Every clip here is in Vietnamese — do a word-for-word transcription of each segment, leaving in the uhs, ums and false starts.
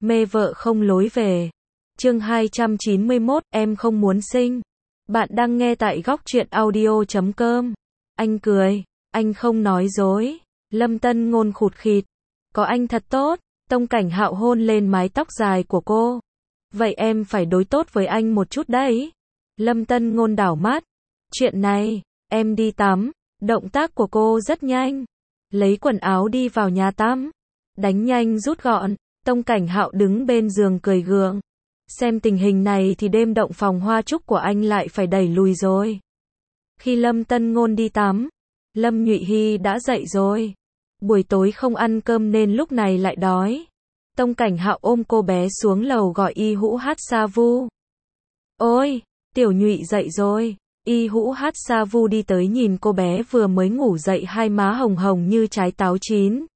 Mê vợ không lối về. Chương hai trăm chín mươi mốt, em không muốn sinh. Bạn đang nghe tại góc truyện audio chấm com. Anh cười, anh không nói dối. Lâm Tân Ngôn khụt khịt. Có anh thật tốt. Tông Cảnh Hạo hôn lên mái tóc dài của cô. Vậy em phải đối tốt với anh một chút đấy. Lâm Tân Ngôn đảo mắt. Chuyện này, em đi tắm. Động tác của cô rất nhanh. Lấy quần áo đi vào nhà tắm. Đánh nhanh rút gọn. Tông Cảnh Hạo đứng bên giường cười gượng. Xem tình hình này thì đêm động phòng hoa trúc của anh lại phải đẩy lùi rồi. Khi Lâm Tân Ngôn đi tắm, Lâm Nhụy Hy đã dậy rồi. Buổi tối không ăn cơm nên lúc này lại đói. Tông Cảnh Hạo ôm cô bé xuống lầu gọi Y Hũ Hát Sa Vu. Ôi, Tiểu Nhụy dậy rồi. Y Hũ Hát Sa Vu đi tới nhìn cô bé vừa mới ngủ dậy, hai má hồng hồng như trái táo chín.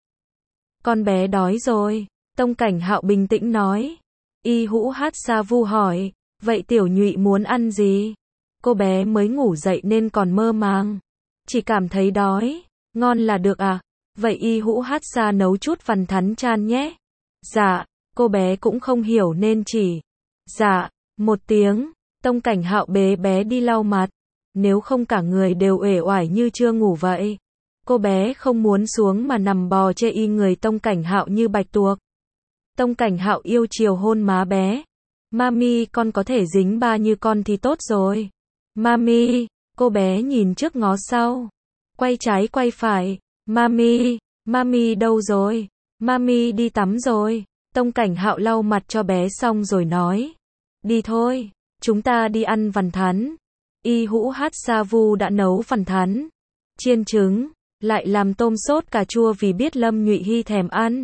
Con bé đói rồi. Tông Cảnh Hạo bình tĩnh nói. Y Hũ Hát Sa Vu hỏi, vậy Tiểu Nhụy muốn ăn gì? Cô bé mới ngủ dậy nên còn mơ màng. Chỉ cảm thấy đói. Ngon là được à? Vậy Y Hũ Hát Sa nấu chút vằn thắn chan nhé. Dạ, cô bé cũng không hiểu nên chỉ. Dạ, một tiếng. Tông Cảnh Hạo bế bé đi lau mặt. Nếu không cả người đều uể oải như chưa ngủ vậy. Cô bé không muốn xuống mà nằm bò chê y người Tông Cảnh Hạo như bạch tuộc. Tông Cảnh Hạo yêu chiều hôn má bé. Mami, con có thể dính ba như con thì tốt rồi. Mami, cô bé nhìn trước ngó sau. Quay trái quay phải. Mami, Mami đâu rồi? Mami đi tắm rồi. Tông Cảnh Hạo lau mặt cho bé xong rồi nói. Đi thôi, chúng ta đi ăn vằn thắn. Y Hũ Hát Sa Vu đã nấu vằn thắn, chiên trứng, lại làm tôm sốt cà chua vì biết Lâm Nhụy Hy thèm ăn.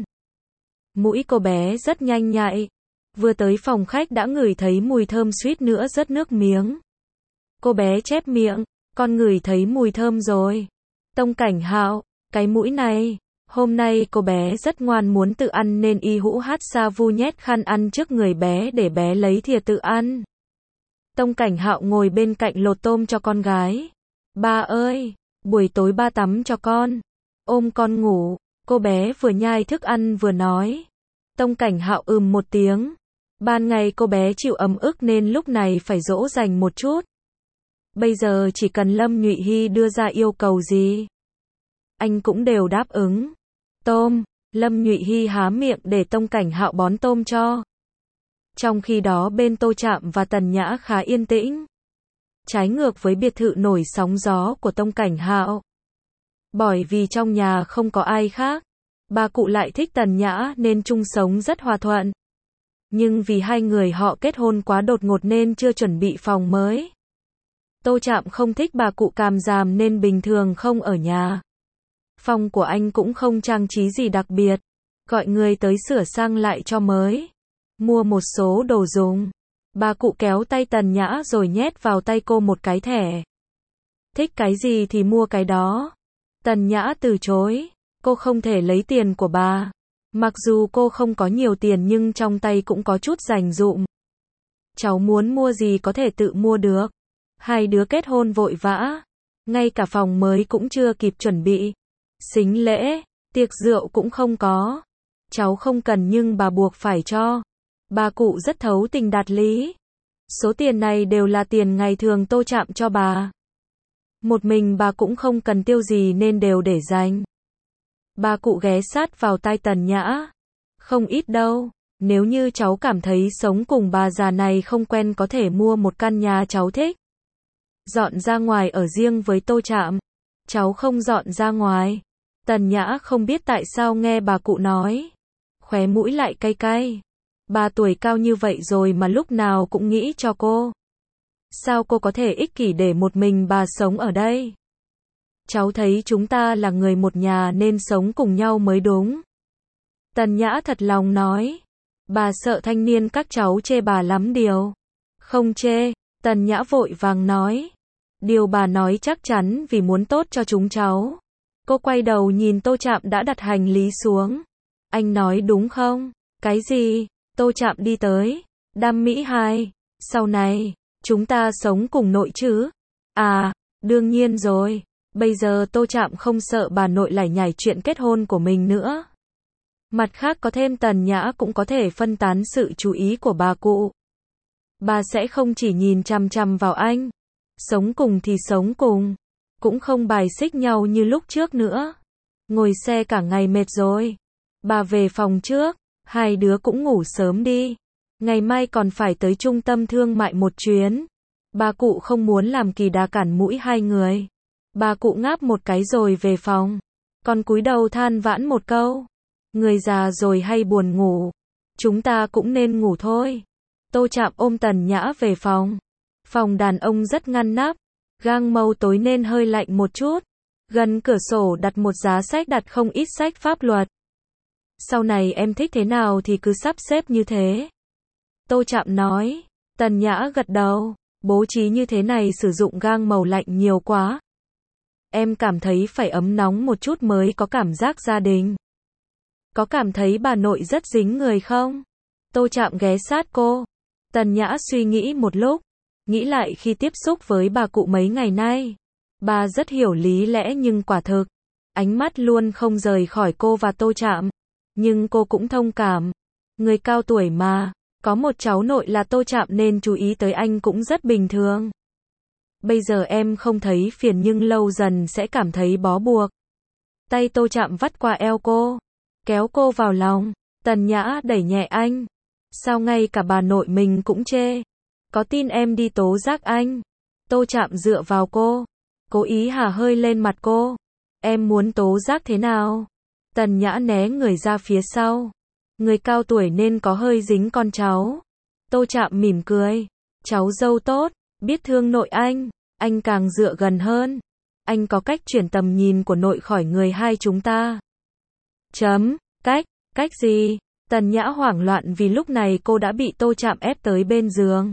Mũi cô bé rất nhanh nhạy. Vừa tới phòng khách đã ngửi thấy mùi thơm suýt nữa rớt nước miếng. Cô bé chép miệng, con ngửi thấy mùi thơm rồi. Tông Cảnh Hạo, cái mũi này. Hôm nay cô bé rất ngoan muốn tự ăn nên Y Hũ Hát Sa Vu nhét khăn ăn trước người bé để bé lấy thìa tự ăn. Tông Cảnh Hạo ngồi bên cạnh lột tôm cho con gái. Ba ơi, buổi tối ba tắm cho con. Ôm con ngủ. Cô bé vừa nhai thức ăn vừa nói. Tông Cảnh Hạo ừm một tiếng. Ban ngày cô bé chịu ấm ức nên lúc này phải dỗ dành một chút. Bây giờ chỉ cần Lâm Nhụy Hy đưa ra yêu cầu gì, anh cũng đều đáp ứng. Tôm, Lâm Nhụy Hy há miệng để Tông Cảnh Hạo bón tôm cho. Trong khi đó bên Tô Trạm và Tần Nhã khá yên tĩnh. Trái ngược với biệt thự nổi sóng gió của Tông Cảnh Hạo. Bởi vì trong nhà không có ai khác, bà cụ lại thích Tần Nhã nên chung sống rất hòa thuận. Nhưng vì hai người họ kết hôn quá đột ngột nên chưa chuẩn bị phòng mới. Tô Trạm không thích bà cụ càm ràm nên bình thường không ở nhà. Phòng của anh cũng không trang trí gì đặc biệt, gọi người tới sửa sang lại cho mới. Mua một số đồ dùng. Bà cụ kéo tay Tần Nhã rồi nhét vào tay cô một cái thẻ. Thích cái gì thì mua cái đó. Tần Nhã từ chối. Cô không thể lấy tiền của bà. Mặc dù cô không có nhiều tiền nhưng trong tay cũng có chút dành dụm. Cháu muốn mua gì có thể tự mua được. Hai đứa kết hôn vội vã. Ngay cả phòng mới cũng chưa kịp chuẩn bị. Sính lễ, tiệc rượu cũng không có. Cháu không cần nhưng bà buộc phải cho. Bà cụ rất thấu tình đạt lý. Số tiền này đều là tiền ngày thường Tô Trạm cho bà. Một mình bà cũng không cần tiêu gì nên đều để dành. Bà cụ ghé sát vào tai Tần Nhã. Không ít đâu. Nếu như cháu cảm thấy sống cùng bà già này không quen có thể mua một căn nhà cháu thích. Dọn ra ngoài ở riêng với Tô Trạm. Cháu không dọn ra ngoài. Tần Nhã không biết tại sao nghe bà cụ nói. Khóe mũi lại cay cay. Bà tuổi cao như vậy rồi mà lúc nào cũng nghĩ cho cô. Sao cô có thể ích kỷ để một mình bà sống ở đây? Cháu thấy chúng ta là người một nhà nên sống cùng nhau mới đúng. Tần Nhã thật lòng nói. Bà sợ thanh niên các cháu chê bà lắm điều. Không chê, Tần Nhã vội vàng nói. Điều bà nói chắc chắn vì muốn tốt cho chúng cháu. Cô quay đầu nhìn Tô Trạm đã đặt hành lý xuống. Anh nói đúng không? Cái gì? Tô Trạm đi tới. Đam mỹ hai. Sau này, chúng ta sống cùng nội chứ? À, đương nhiên rồi. Bây giờ Tô Trạm không sợ bà nội lải nhải chuyện kết hôn của mình nữa. Mặt khác có thêm Tần Nhã cũng có thể phân tán sự chú ý của bà cụ. Bà sẽ không chỉ nhìn chằm chằm vào anh. Sống cùng thì sống cùng. Cũng không bài xích nhau như lúc trước nữa. Ngồi xe cả ngày mệt rồi. Bà về phòng trước. Hai đứa cũng ngủ sớm đi. Ngày mai còn phải tới trung tâm thương mại một chuyến. Bà cụ không muốn làm kỳ đà cản mũi hai người. Bà cụ ngáp một cái rồi về phòng. Còn cúi đầu than vãn một câu. Người già rồi hay buồn ngủ. Chúng ta cũng nên ngủ thôi. Tô Trạm ôm Tần Nhã về phòng. Phòng đàn ông rất ngăn nắp. Gang màu tối nên hơi lạnh một chút. Gần cửa sổ đặt một giá sách đặt không ít sách pháp luật. Sau này em thích thế nào thì cứ sắp xếp như thế. Tô Trạm nói. Tần Nhã gật đầu. Bố trí như thế này sử dụng gang màu lạnh nhiều quá. Em cảm thấy phải ấm nóng một chút mới có cảm giác gia đình. Có cảm thấy bà nội rất dính người không? Tô Trạm ghé sát cô. Tần Nhã suy nghĩ một lúc. Nghĩ lại khi tiếp xúc với bà cụ mấy ngày nay. Bà rất hiểu lý lẽ nhưng quả thực. Ánh mắt luôn không rời khỏi cô và Tô Trạm. Nhưng cô cũng thông cảm. Người cao tuổi mà. Có một cháu nội là Tô Trạm nên chú ý tới anh cũng rất bình thường. Bây giờ em không thấy phiền nhưng lâu dần sẽ cảm thấy bó buộc. Tay Tô Trạm vắt qua eo cô. Kéo cô vào lòng. Tần Nhã đẩy nhẹ anh. Sao ngay cả bà nội mình cũng chê. Có tin em đi tố giác anh. Tô Trạm dựa vào cô. Cố ý hả hơi lên mặt cô. Em muốn tố giác thế nào? Tần Nhã né người ra phía sau. Người cao tuổi nên có hơi dính con cháu. Tô Trạm mỉm cười. Cháu dâu tốt. Biết thương nội anh. Anh càng dựa gần hơn. Anh có cách chuyển tầm nhìn của nội khỏi người hai chúng ta. Chấm. Cách. Cách gì? Tần Nhã hoảng loạn vì lúc này cô đã bị Tô Trạm ép tới bên giường.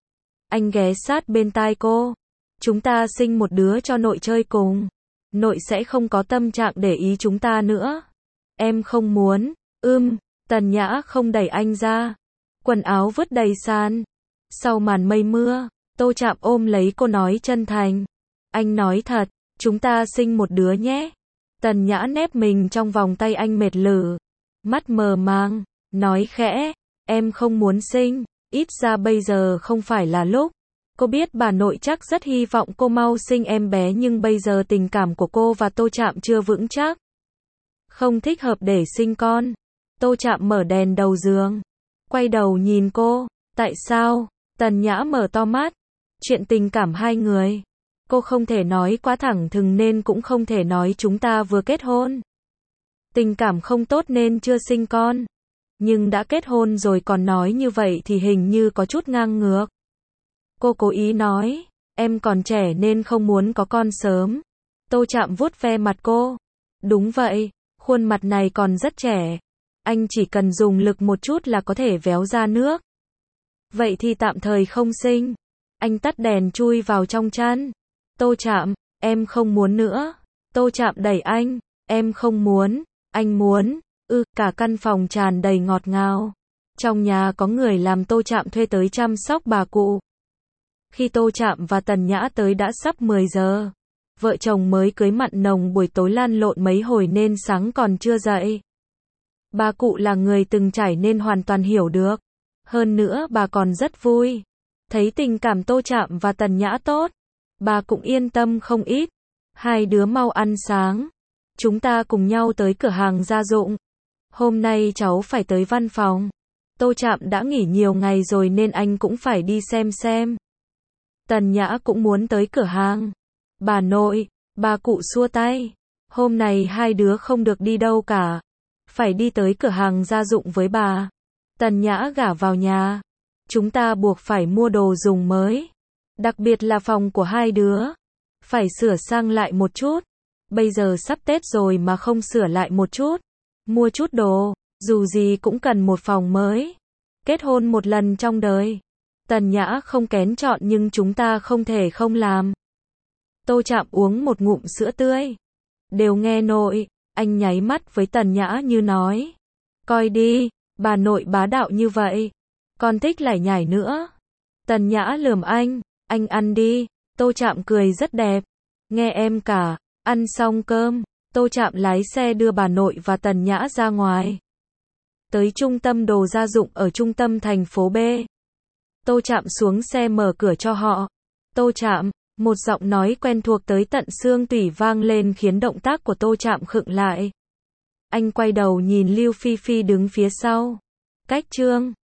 Anh ghé sát bên tai cô. Chúng ta sinh một đứa cho nội chơi cùng. Nội sẽ không có tâm trạng để ý chúng ta nữa. Em không muốn. Ưm. Tần Nhã không đẩy anh ra. Quần áo vứt đầy sàn. Sau màn mây mưa, Tô Trạm ôm lấy cô nói chân thành. Anh nói thật, chúng ta sinh một đứa nhé. Tần Nhã nép mình trong vòng tay anh mệt lử. Mắt mờ màng, nói khẽ. Em không muốn sinh, ít ra bây giờ không phải là lúc. Cô biết bà nội chắc rất hy vọng cô mau sinh em bé nhưng bây giờ tình cảm của cô và Tô Trạm chưa vững chắc. Không thích hợp để sinh con. Tô Trạm mở đèn đầu giường. Quay đầu nhìn cô. Tại sao? Tần Nhã mở to mắt. Chuyện tình cảm hai người. Cô không thể nói quá thẳng thừng nên cũng không thể nói chúng ta vừa kết hôn. Tình cảm không tốt nên chưa sinh con. Nhưng đã kết hôn rồi còn nói như vậy thì hình như có chút ngang ngược. Cô cố ý nói. Em còn trẻ nên không muốn có con sớm. Tô Trạm vuốt ve mặt cô. Đúng vậy. Khuôn mặt này còn rất trẻ. Anh chỉ cần dùng lực một chút là có thể véo ra nước. Vậy thì tạm thời không sinh. Anh tắt đèn chui vào trong chăn. Tô Trạm, em không muốn nữa. Tô Trạm đẩy anh. Em không muốn. Anh muốn. Ừ, cả căn phòng tràn đầy ngọt ngào. Trong nhà có người làm Tô Trạm thuê tới chăm sóc bà cụ. Khi Tô Trạm và Tần Nhã tới đã sắp mười giờ. Vợ chồng mới cưới mặn nồng buổi tối lăn lộn mấy hồi nên sáng còn chưa dậy. Bà cụ là người từng trải nên hoàn toàn hiểu được. Hơn nữa bà còn rất vui. Thấy tình cảm Tô Trạm và Tần Nhã tốt. Bà cũng yên tâm không ít. Hai đứa mau ăn sáng. Chúng ta cùng nhau tới cửa hàng gia dụng. Hôm nay cháu phải tới văn phòng. Tô Trạm đã nghỉ nhiều ngày rồi nên anh cũng phải đi xem xem. Tần Nhã cũng muốn tới cửa hàng. Bà nội, bà cụ xua tay. Hôm nay hai đứa không được đi đâu cả. Phải đi tới cửa hàng gia dụng với bà. Tần Nhã gả vào nhà. Chúng ta buộc phải mua đồ dùng mới. Đặc biệt là phòng của hai đứa. Phải sửa sang lại một chút. Bây giờ sắp Tết rồi mà không sửa lại một chút. Mua chút đồ. Dù gì cũng cần một phòng mới. Kết hôn một lần trong đời. Tần Nhã không kén chọn nhưng chúng ta không thể không làm. Tô Trạm uống một ngụm sữa tươi. Đều nghe nội. Anh nháy mắt với Tần Nhã như nói. Coi đi, bà nội bá đạo như vậy. Con thích lải nhải nữa. Tần Nhã lườm anh. Anh ăn đi. Tô Trạm cười rất đẹp. Nghe em cả. Ăn xong cơm. Tô Trạm lái xe đưa bà nội và Tần Nhã ra ngoài. tới trung tâm đồ gia dụng ở trung tâm thành phố B. Tô Trạm xuống xe mở cửa cho họ. Tô Trạm, một giọng nói quen thuộc tới tận xương tủy vang lên khiến động tác của Tô Trạm khựng lại. Anh quay đầu nhìn Lưu Phi Phi đứng phía sau. Cách Trương